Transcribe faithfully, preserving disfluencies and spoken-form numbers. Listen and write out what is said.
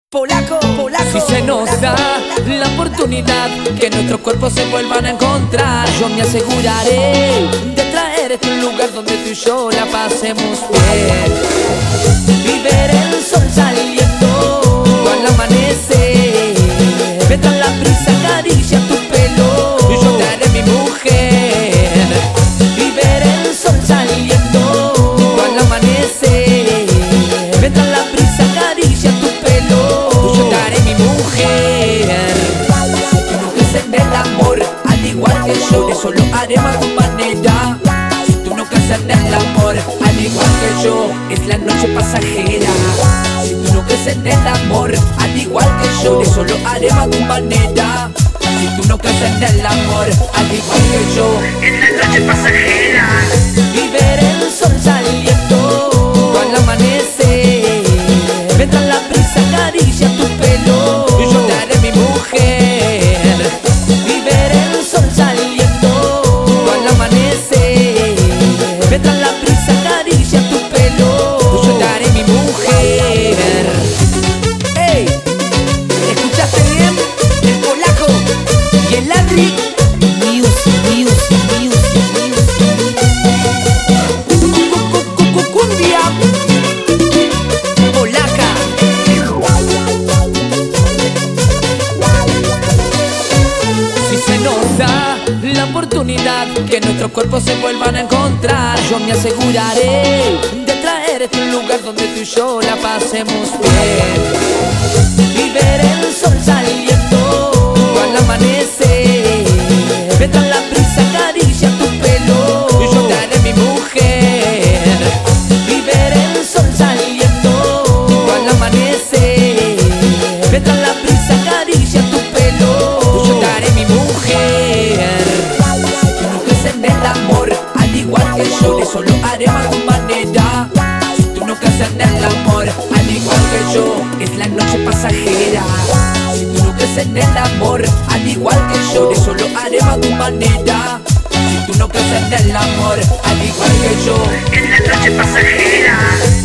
Polaco, polaco. Si se nos da la oportunidad que nuestros cuerpos se vuelvan a encontrar, yo me aseguraré de traerte a un lugar donde tú y yo la pasemos bien y ver el sol saliendo al amanecer. Mientras la brisa acaricia tu pelo y yo te haré mi mujer. Y ver el sol saliendo al amanecer. Mientras la brisa acaricia tu pelo y yo te haré mi mujer. Si tú no crees en el amor, al igual que yo, eso lo haremos a tu manera. Si tú no crees en el amor, al igual que yo, es la noche pasajera. Si tú no crees en el amor, al igual que yo, eso lo haremos a tu manera. Si tú no crees en el amor, al igual que yo, Es la noche pasajera. y ver el sol saliendo al amanecer. Mientras la brisa acaricia tu pelo y yo te haré mi mujer. Y ver el sol saliendo al amanecer. Mientras la brisa acaricia tu pelo y yo te haré mi mujer. Ey, ¿escuchaste bien? El Polaco y el Landry. Music, music, music, music. Cumbia polaca. Si se nos da la oportunidad que nuestros cuerpos se vuelvan a encontrar, yo me aseguraré de traerte a un lugar donde tú y yo la pasemos bien y ver el sol saliendo al amanecer. Mientras la brisa acaricia tu pelo y yo te haré mi mujer. Y ver el sol saliendo al amanecer. Mientras la brisa acaricia tu pelo y yo te haré mi mujer. Si tú no crees en el amor, al igual que yo, eso lo haremos a tu manera. Si tú no crees en el amor, al igual que yo, es la noche pasajera. Si tú no crees en el amor, al igual que yo, eso lo haremos a tu manera. Si tú no crees en el amor, al igual que yo, Es la noche pasajera.